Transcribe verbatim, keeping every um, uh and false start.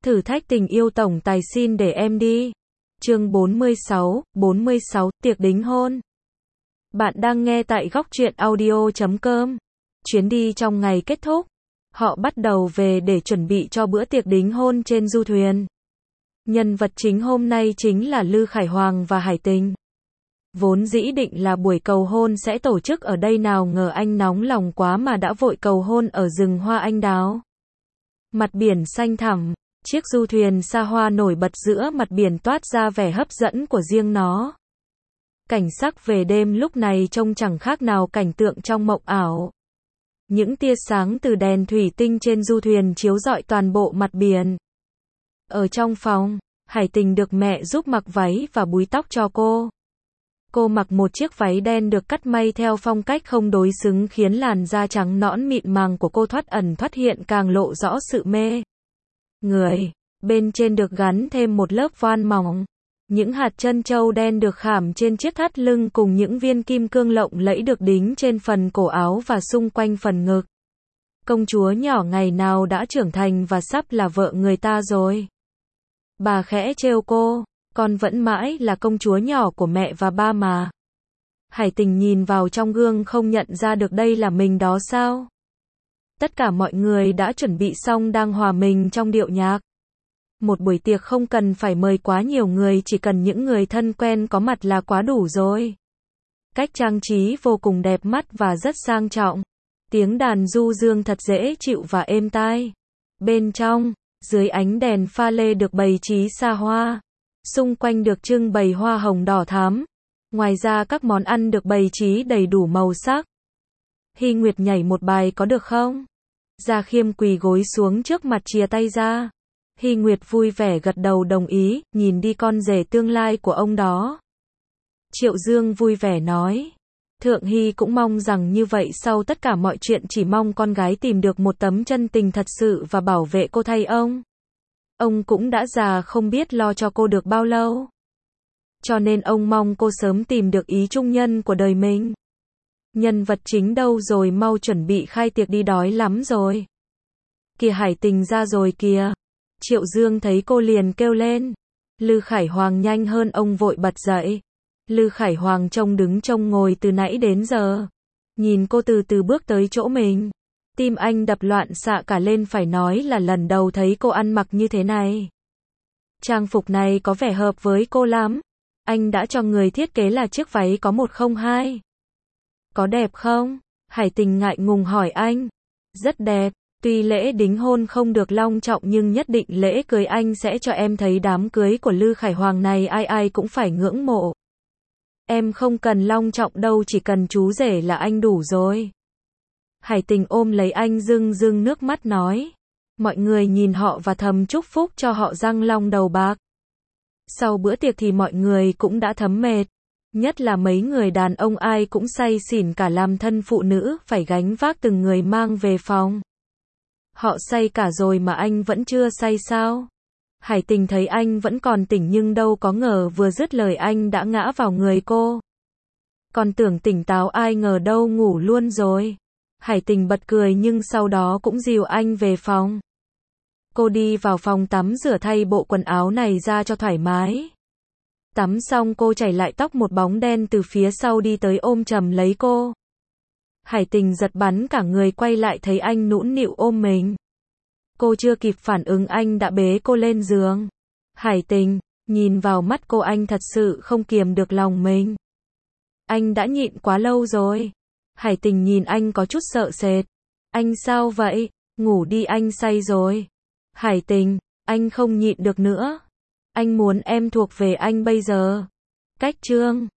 Thử thách tình yêu tổng tài xin để em đi. Chương bốn mươi sáu, bốn mươi sáu, tiệc đính hôn. Bạn đang nghe tại góc truyện audio chấm com. Chuyến đi trong ngày kết thúc, họ bắt đầu về để chuẩn bị cho bữa tiệc đính hôn trên du thuyền. Nhân vật chính hôm nay chính là Lư Khải Hoàng và Hải Tình. Vốn dĩ định là buổi cầu hôn sẽ tổ chức ở đây, nào ngờ anh nóng lòng quá mà đã vội cầu hôn ở rừng hoa anh đào. Mặt biển xanh thẳm, chiếc du thuyền xa hoa nổi bật giữa mặt biển toát ra vẻ hấp dẫn của riêng nó. Cảnh sắc về đêm lúc này trông chẳng khác nào cảnh tượng trong mộng ảo. Những tia sáng từ đèn thủy tinh trên du thuyền chiếu rọi toàn bộ mặt biển. Ở trong phòng, Hải Tình được mẹ giúp mặc váy và búi tóc cho cô. Cô mặc một chiếc váy đen được cắt may theo phong cách không đối xứng, khiến làn da trắng nõn mịn màng của cô thoát ẩn thoát hiện, càng lộ rõ sự mê người. Bên trên được gắn thêm một lớp voan mỏng. Những hạt trân châu đen được khảm trên chiếc thắt lưng cùng những viên kim cương lộng lẫy được đính trên phần cổ áo và xung quanh phần ngực. Công chúa nhỏ ngày nào đã trưởng thành và sắp là vợ người ta rồi. Bà khẽ trêu cô, con vẫn mãi là công chúa nhỏ của mẹ và ba mà. Hải Tình nhìn vào trong gương không nhận ra được đây là mình đó sao? Tất cả mọi người đã chuẩn bị xong, đang hòa mình trong điệu nhạc. Một buổi tiệc không cần phải mời quá nhiều người, chỉ cần những người thân quen có mặt là quá đủ rồi. Cách trang trí vô cùng đẹp mắt và rất sang trọng. Tiếng đàn du dương thật dễ chịu và êm tai. Bên trong, dưới ánh đèn pha lê được bày trí xa hoa. Xung quanh được trưng bày hoa hồng đỏ thắm. Ngoài ra các món ăn được bày trí đầy đủ màu sắc. Hy Nguyệt nhảy một bài có được không? Gia Khiêm quỳ gối xuống trước mặt chìa tay ra. Hy Nguyệt vui vẻ gật đầu đồng ý, nhìn đi con rể tương lai của ông đó. Triệu Dương vui vẻ nói. Thượng Hy cũng mong rằng như vậy, sau tất cả mọi chuyện chỉ mong con gái tìm được một tấm chân tình thật sự và bảo vệ cô thay ông. Ông cũng đã già không biết lo cho cô được bao lâu. Cho nên ông mong cô sớm tìm được ý trung nhân của đời mình. Nhân vật chính đâu rồi, mau chuẩn bị khai tiệc đi, đói lắm rồi. Kìa Hải Tình ra rồi kìa. Triệu Dương thấy cô liền kêu lên. Lư Khải Hoàng nhanh hơn ông vội bật dậy. Lư Khải Hoàng trông đứng trông ngồi từ nãy đến giờ. Nhìn cô từ từ bước tới chỗ mình. Tim anh đập loạn xạ cả lên, phải nói là lần đầu thấy cô ăn mặc như thế này. Trang phục này có vẻ hợp với cô lắm. Anh đã cho người thiết kế là chiếc váy có một không hai. Có đẹp không? Hải Tình ngại ngùng hỏi anh. Rất đẹp. Tuy lễ đính hôn không được long trọng nhưng nhất định lễ cưới anh sẽ cho em thấy đám cưới của Lư Khải Hoàng này ai ai cũng phải ngưỡng mộ. Em không cần long trọng đâu, chỉ cần chú rể là anh đủ rồi. Hải Tình ôm lấy anh rưng rưng nước mắt nói. Mọi người nhìn họ và thầm chúc phúc cho họ răng long đầu bạc. Sau bữa tiệc thì mọi người cũng đã thấm mệt. Nhất là mấy người đàn ông ai cũng say xỉn cả, làm thân phụ nữ phải gánh vác từng người mang về phòng. Họ say cả rồi mà anh vẫn chưa say sao? Hải Tình thấy anh vẫn còn tỉnh nhưng đâu có ngờ vừa dứt lời anh đã ngã vào người cô. Còn tưởng tỉnh táo, ai ngờ đâu ngủ luôn rồi. Hải Tình bật cười nhưng sau đó cũng dìu anh về phòng. Cô đi vào phòng tắm rửa thay bộ quần áo này ra cho thoải mái. Tắm xong cô chảy lại tóc, một bóng đen từ phía sau đi tới ôm chầm lấy cô. Hải Tình giật bắn cả người, quay lại thấy anh nũng nịu ôm mình. Cô chưa kịp phản ứng anh đã bế cô lên giường. Hải Tình, nhìn vào mắt cô anh thật sự không kiềm được lòng mình. Anh đã nhịn quá lâu rồi. Hải Tình nhìn anh có chút sợ sệt. Anh sao vậy? Ngủ đi, anh say rồi. Hải Tình, anh không nhịn được nữa. Anh muốn em thuộc về anh bây giờ. Cách chương